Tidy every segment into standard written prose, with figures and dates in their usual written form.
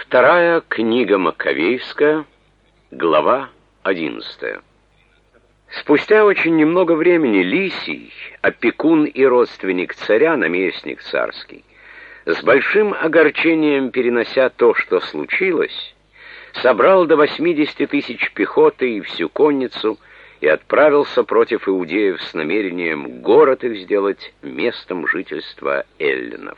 Вторая книга Маккавейская, глава 11. Спустя очень немного времени Лисий, опекун и родственник царя, наместник царский, с большим огорчением перенося то, что случилось, собрал до 80 тысяч пехоты и всю конницу и отправился против иудеев с намерением город их сделать местом жительства эллинов.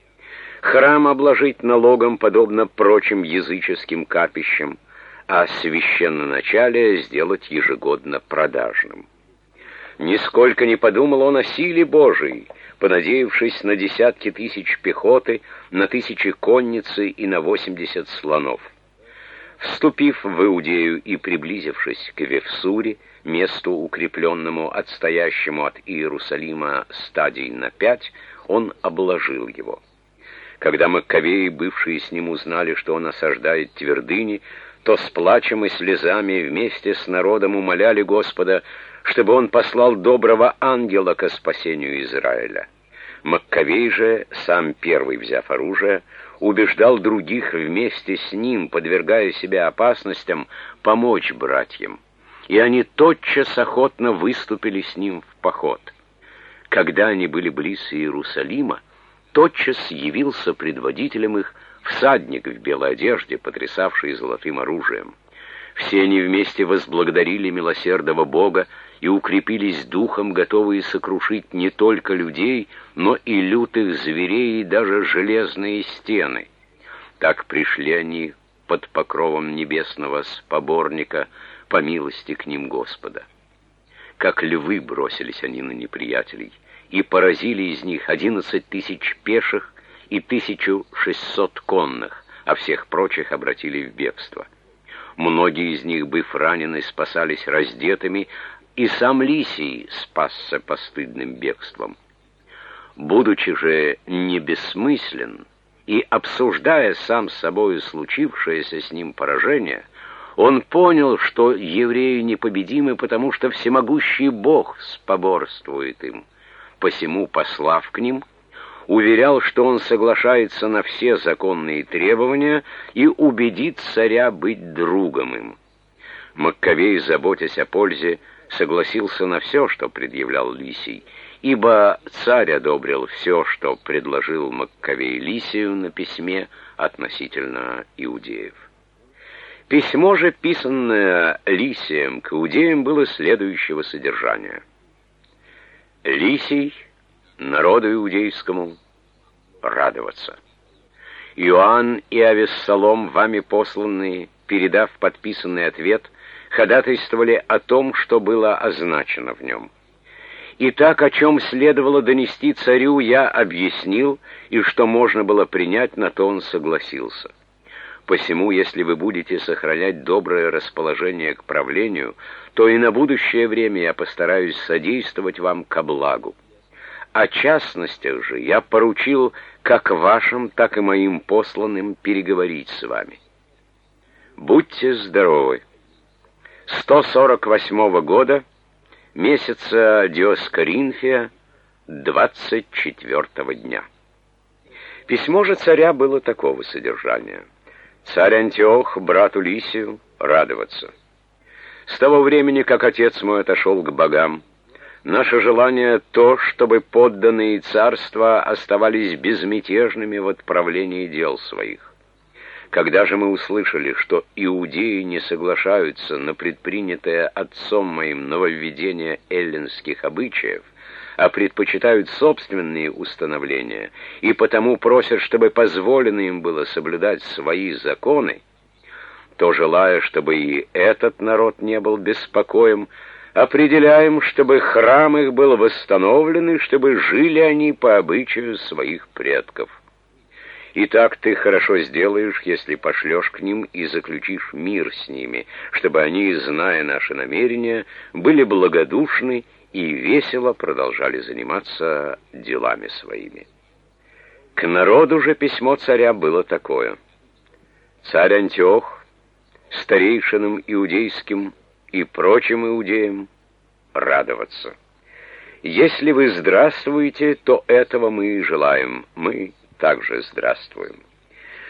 Храм обложить налогом, подобно прочим языческим капищам, а священноначалие сделать ежегодно продажным. Нисколько не подумал он о силе Божией, понадеявшись на десятки тысяч пехоты, на тысячи конницы и на 80 слонов. Вступив в Иудею и приблизившись к Вифсуре, месту укрепленному, отстоящему от Иерусалима стадий на 5, он обложил его. Когда Маккавеи, бывшие с ним, узнали, что он осаждает твердыни, то с плачем и слезами вместе с народом умоляли Господа, чтобы он послал доброго ангела ко спасению Израиля. Маккавей же, сам первый взяв оружие, убеждал других вместе с ним, подвергая себя опасностям, помочь братьям. И они тотчас охотно выступили с ним в поход. Когда они были близ Иерусалима, тотчас явился предводителем их всадник в белой одежде, потрясавший золотым оружием. Все они вместе возблагодарили милосердного Бога и укрепились духом, готовые сокрушить не только людей, но и лютых зверей и даже железные стены. Так пришли они под покровом небесного споборника по милости к ним Господа. Как львы бросились они на неприятелей, и поразили из них 11 тысяч пеших и 1600 конных, а всех прочих обратили в бегство. Многие из них, быв ранены, спасались раздетыми, и сам Лисий спасся постыдным бегством. Будучи же не бессмыслен и обсуждая сам с собою случившееся с ним поражение, он понял, что евреи непобедимы, потому что всемогущий Бог споборствует им. Посему, послав к ним, уверял, что он соглашается на все законные требования и убедит царя быть другом им. Маккавей, заботясь о пользе, согласился на все, что предъявлял Лисий, ибо царь одобрил все, что предложил Маккавей Лисию на письме относительно иудеев. Письмо же, писанное Лисием к иудеям, было следующего содержания. Лисий, народу иудейскому, радоваться. Иоанн и Авессалом, вами посланные, передав подписанный ответ, ходатайствовали о том, что было означено в нем. И так, о чем следовало донести царю, я объяснил, и что можно было принять, на то он согласился. Посему, если вы будете сохранять доброе расположение к правлению, то и на будущее время я постараюсь содействовать вам ко благу. О частностях же я поручил как вашим, так и моим посланным переговорить с вами. Будьте здоровы. 148 года, месяца Диоскоринфия, 24 дня. Письмо же царя было такого содержания. Царь Антиох, брату Лисию, радоваться. С того времени, как отец мой отошел к богам, наше желание то, чтобы подданные царства оставались безмятежными в отправлении дел своих. Когда же мы услышали, что иудеи не соглашаются на предпринятое отцом моим нововведение эллинских обычаев, а предпочитают собственные установления, и потому просят, чтобы позволено им было соблюдать свои законы, то, желая, чтобы и этот народ не был беспокоен, определяем, чтобы храм их был восстановлен, и чтобы жили они по обычаю своих предков. Итак, ты хорошо сделаешь, если пошлешь к ним и заключишь мир с ними, чтобы они, зная наши намерения, были благодушны и весело продолжали заниматься делами своими. К народу же письмо царя было такое. Царь Антиох, старейшинам иудейским и прочим иудеям радоваться. Если вы здравствуете, то этого мы и желаем, мы также здравствуем.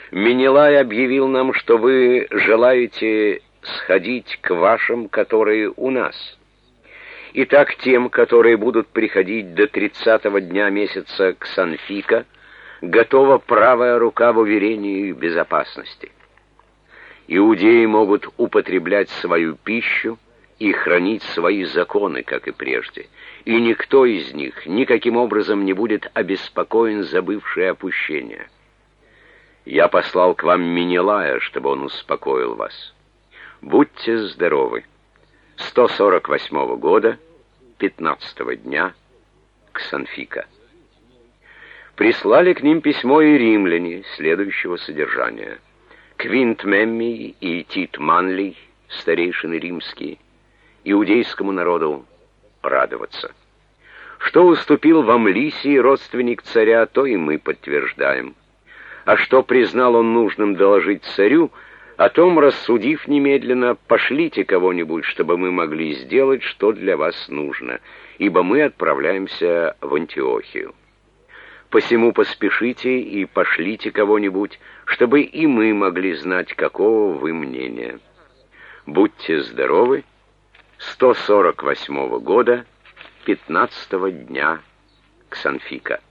Менелай объявил нам, что вы желаете сходить к вашим, которые у нас. Итак, тем, которые будут приходить до 30-го дня месяца к Санфика, готова правая рука в уверении их безопасности. Иудеи могут употреблять свою пищу и хранить свои законы, как и прежде, и никто из них никаким образом не будет обеспокоен за бывшее опущение. Я послал к вам Менелая, чтобы он успокоил вас. Будьте здоровы. 148 года, 15-го дня, Ксанфика. Прислали к ним письмо и римляне следующего содержания. Квинт Меммий и Тит Манлий, старейшины римские, иудейскому народу радоваться. Что уступил вам Лисий, родственник царя, то и мы подтверждаем. А что признал он нужным доложить царю, о том, рассудив немедленно, пошлите кого-нибудь, чтобы мы могли сделать, что для вас нужно, ибо мы отправляемся в Антиохию. Посему поспешите и пошлите кого-нибудь, чтобы и мы могли знать, какого вы мнения. Будьте здоровы. 148 года, 15-го дня, Ксанфика.